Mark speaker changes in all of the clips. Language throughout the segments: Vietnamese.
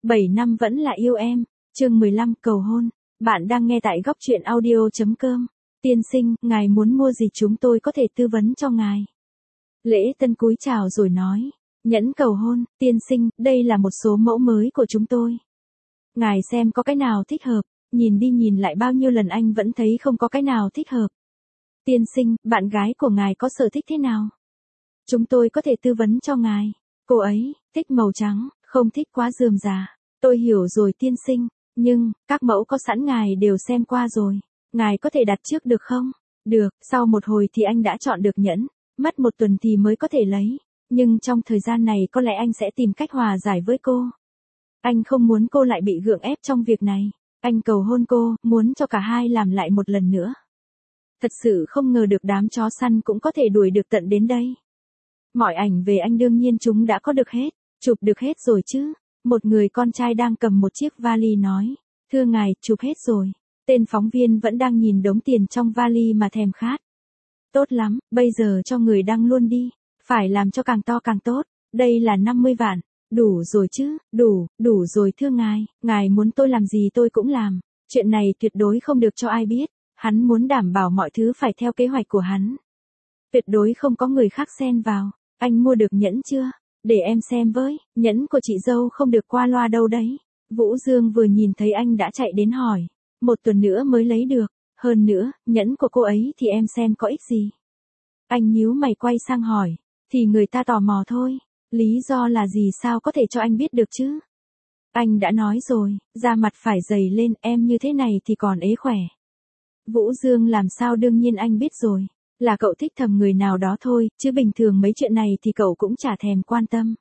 Speaker 1: 7 năm vẫn là yêu em. Chương 15 cầu hôn. Bạn đang nghe tại góc truyện audio.com. Tiên sinh, ngài muốn mua gì chúng tôi có thể tư vấn cho ngài. Lễ Tân cúi chào rồi nói. Nhẫn cầu hôn, tiên sinh, đây là một số mẫu mới của chúng tôi. Ngài xem có cái nào thích hợp, nhìn đi nhìn lại bao nhiêu lần anh vẫn thấy không có cái nào thích hợp. Tiên sinh, bạn gái của ngài có sở thích thế nào? Chúng tôi có thể tư vấn cho ngài. Cô ấy, thích màu trắng, không thích quá rườm rà. Tôi hiểu rồi tiên sinh, nhưng, các mẫu có sẵn ngài đều xem qua rồi. Ngài có thể đặt trước được không? Được, sau một hồi thì anh đã chọn được nhẫn, mất một tuần thì mới có thể lấy. Nhưng trong thời gian này có lẽ anh sẽ tìm cách hòa giải với cô. Anh không muốn cô lại bị gượng ép trong việc này. Anh cầu hôn cô, muốn cho cả hai làm lại một lần nữa. Thật sự không ngờ được đám chó săn cũng có thể đuổi được tận đến đây. Mọi ảnh về anh đương nhiên chúng đã có được hết, chụp được hết rồi chứ. Một người con trai đang cầm một chiếc vali nói, thưa ngài, chụp hết rồi. Tên phóng viên vẫn đang nhìn đống tiền trong vali mà thèm khát. Tốt lắm, bây giờ cho người đăng luôn đi, phải làm cho càng to càng tốt, đây là 50 vạn. Đủ rồi chứ, đủ rồi thưa ngài muốn tôi làm gì tôi cũng làm. Chuyện này tuyệt đối không được cho ai biết, hắn muốn đảm bảo mọi thứ phải theo kế hoạch của hắn. Tuyệt đối không có người khác xen vào. Anh mua được nhẫn chưa? Để em xem với, nhẫn của chị dâu không được qua loa đâu đấy. Vũ Dương vừa nhìn thấy anh đã chạy đến hỏi. Một tuần nữa mới lấy được, hơn nữa, nhẫn của cô ấy thì em xem có ích gì. Anh nhíu mày quay sang hỏi, thì người ta tò mò thôi, lý do là gì sao có thể cho anh biết được chứ? Anh đã nói rồi, da mặt phải dày lên, em như thế này thì còn ế khỏe. Vũ Dương làm sao đương nhiên anh biết rồi, là cậu thích thầm người nào đó thôi, chứ bình thường mấy chuyện này thì cậu cũng chả thèm quan tâm.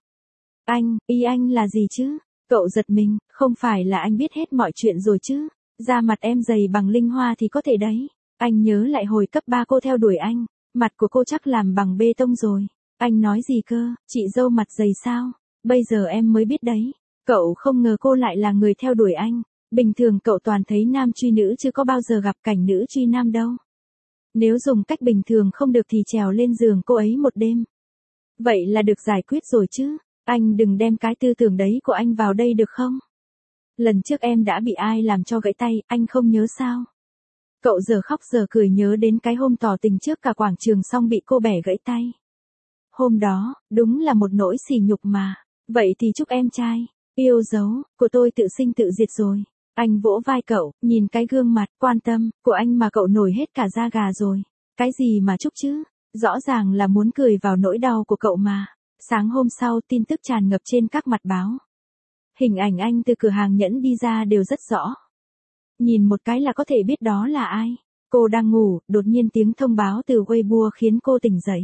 Speaker 1: Ý anh là gì chứ? Cậu giật mình, không phải là anh biết hết mọi chuyện rồi chứ? Da mặt em dày bằng linh hoa thì có thể đấy. Anh nhớ lại hồi cấp 3 cô theo đuổi anh, mặt của cô chắc làm bằng bê tông rồi. Anh nói gì cơ, chị dâu mặt dày sao? Bây giờ em mới biết đấy. Cậu không ngờ cô lại là người theo đuổi anh. Bình thường cậu toàn thấy nam truy nữ chứ có bao giờ gặp cảnh nữ truy nam đâu. Nếu dùng cách bình thường không được thì trèo lên giường cô ấy một đêm. Vậy là được giải quyết rồi chứ. Anh đừng đem cái tư tưởng đấy của anh vào đây được không? Lần trước em đã bị ai làm cho gãy tay, anh không nhớ sao? Cậu giờ khóc giờ cười nhớ đến cái hôm tỏ tình trước cả quảng trường xong bị cô bẻ gãy tay. Hôm đó, đúng là một nỗi sỉ nhục mà. Vậy thì chúc em trai, yêu dấu, của tôi tự sinh tự diệt rồi. Anh vỗ vai cậu, nhìn cái gương mặt, quan tâm, của anh mà cậu nổi hết cả da gà rồi. Cái gì mà chúc chứ? Rõ ràng là muốn cười vào nỗi đau của cậu mà. Sáng hôm sau, tin tức tràn ngập trên các mặt báo. Hình ảnh anh từ cửa hàng nhẫn đi ra đều rất rõ. Nhìn một cái là có thể biết đó là ai. Cô đang ngủ, đột nhiên tiếng thông báo từ Weibo khiến cô tỉnh dậy.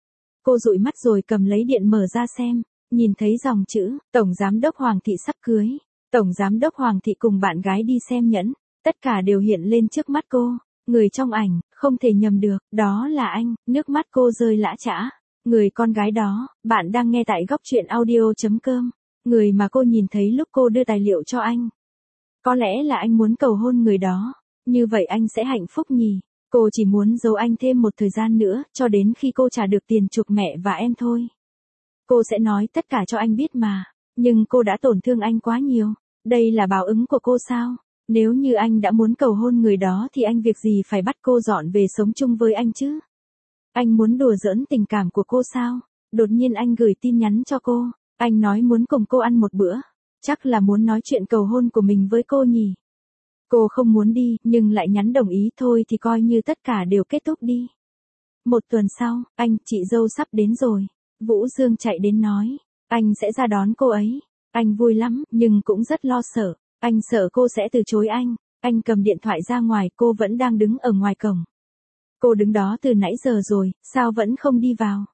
Speaker 1: Cô dụi mắt rồi cầm lấy điện mở ra xem, nhìn thấy dòng chữ, Tổng Giám đốc Hoàng thị sắp cưới. Tổng Giám đốc Hoàng thị cùng bạn gái đi xem nhẫn, tất cả đều hiện lên trước mắt cô. Người trong ảnh, không thể nhầm được, đó là anh, nước mắt cô rơi lã chã. Người con gái đó, bạn đang nghe tại góc truyện audio.com. Người mà cô nhìn thấy lúc cô đưa tài liệu cho anh. Có lẽ là anh muốn cầu hôn người đó. Như vậy anh sẽ hạnh phúc nhỉ. Cô chỉ muốn giấu anh thêm một thời gian nữa, cho đến khi cô trả được tiền chuộc mẹ và em thôi. Cô sẽ nói tất cả cho anh biết mà. Nhưng cô đã tổn thương anh quá nhiều. Đây là báo ứng của cô sao? Nếu như anh đã muốn cầu hôn người đó thì anh việc gì phải bắt cô dọn về sống chung với anh chứ? Anh muốn đùa giỡn tình cảm của cô sao? Đột nhiên anh gửi tin nhắn cho cô. Anh nói muốn cùng cô ăn một bữa. Chắc là muốn nói chuyện cầu hôn của mình với cô nhỉ. Cô không muốn đi, nhưng lại nhắn đồng ý thôi thì coi như tất cả đều kết thúc đi. Một tuần sau, anh, chị dâu sắp đến rồi. Vũ Dương chạy đến nói, anh sẽ ra đón cô ấy. Anh vui lắm, nhưng cũng rất lo sợ. Anh sợ cô sẽ từ chối anh. Anh cầm điện thoại ra ngoài, cô vẫn đang đứng ở ngoài cổng. Cô đứng đó từ nãy giờ rồi, sao vẫn không đi vào?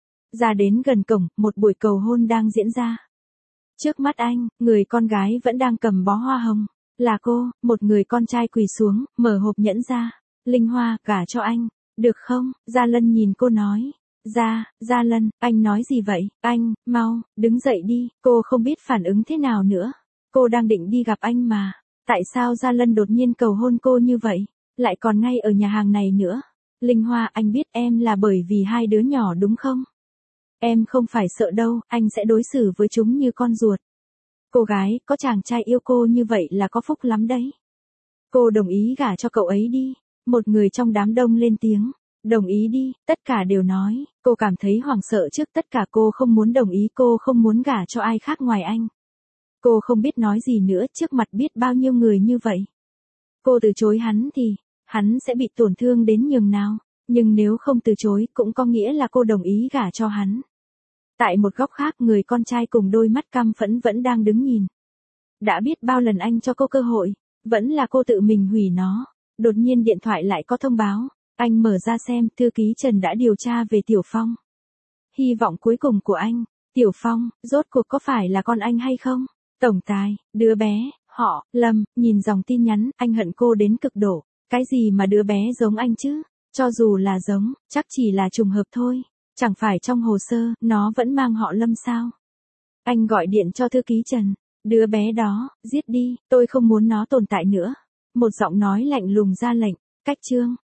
Speaker 1: Ra đến gần cổng, một buổi cầu hôn đang diễn ra. Trước mắt anh, người con gái vẫn đang cầm bó hoa hồng. Là cô, một người con trai quỳ xuống, mở hộp nhẫn ra. Linh Hoa, gả cho anh. Được không? Gia Lân nhìn cô nói. Gia Lân, anh nói gì vậy? Anh, mau, đứng dậy đi. Cô không biết phản ứng thế nào nữa. Cô đang định đi gặp anh mà. Tại sao Gia Lân đột nhiên cầu hôn cô như vậy? Lại còn ngay ở nhà hàng này nữa. Linh Hoa, anh biết em là bởi vì hai đứa nhỏ đúng không? Em không phải sợ đâu, anh sẽ đối xử với chúng như con ruột. Cô gái, có chàng trai yêu cô như vậy là có phúc lắm đấy. Cô đồng ý gả cho cậu ấy đi. Một người trong đám đông lên tiếng. Đồng ý đi, tất cả đều nói. Cô cảm thấy hoảng sợ trước tất cả, cô không muốn đồng ý, cô không muốn gả cho ai khác ngoài anh. Cô không biết nói gì nữa trước mặt biết bao nhiêu người như vậy. Cô từ chối hắn thì, hắn sẽ bị tổn thương đến nhường nào. Nhưng nếu không từ chối cũng có nghĩa là cô đồng ý gả cho hắn. Tại một góc khác, người con trai cùng đôi mắt căm phẫn vẫn đang đứng nhìn. Đã biết bao lần anh cho cô cơ hội, vẫn là cô tự mình hủy nó. Đột nhiên điện thoại lại có thông báo. Anh mở ra xem, thư ký Trần đã điều tra về Tiểu Phong. Hy vọng cuối cùng của anh, Tiểu Phong, rốt cuộc có phải là con anh hay không? Tổng tài, đứa bé, họ, Lâm, nhìn dòng tin nhắn, anh hận cô đến cực độ. Cái gì mà đứa bé giống anh chứ? Cho dù là giống, chắc chỉ là trùng hợp thôi. Chẳng phải trong hồ sơ, nó vẫn mang họ Lâm sao? Anh gọi điện cho thư ký Trần. Đứa bé đó, giết đi, tôi không muốn nó tồn tại nữa. Một giọng nói lạnh lùng ra lệnh. Cách chương.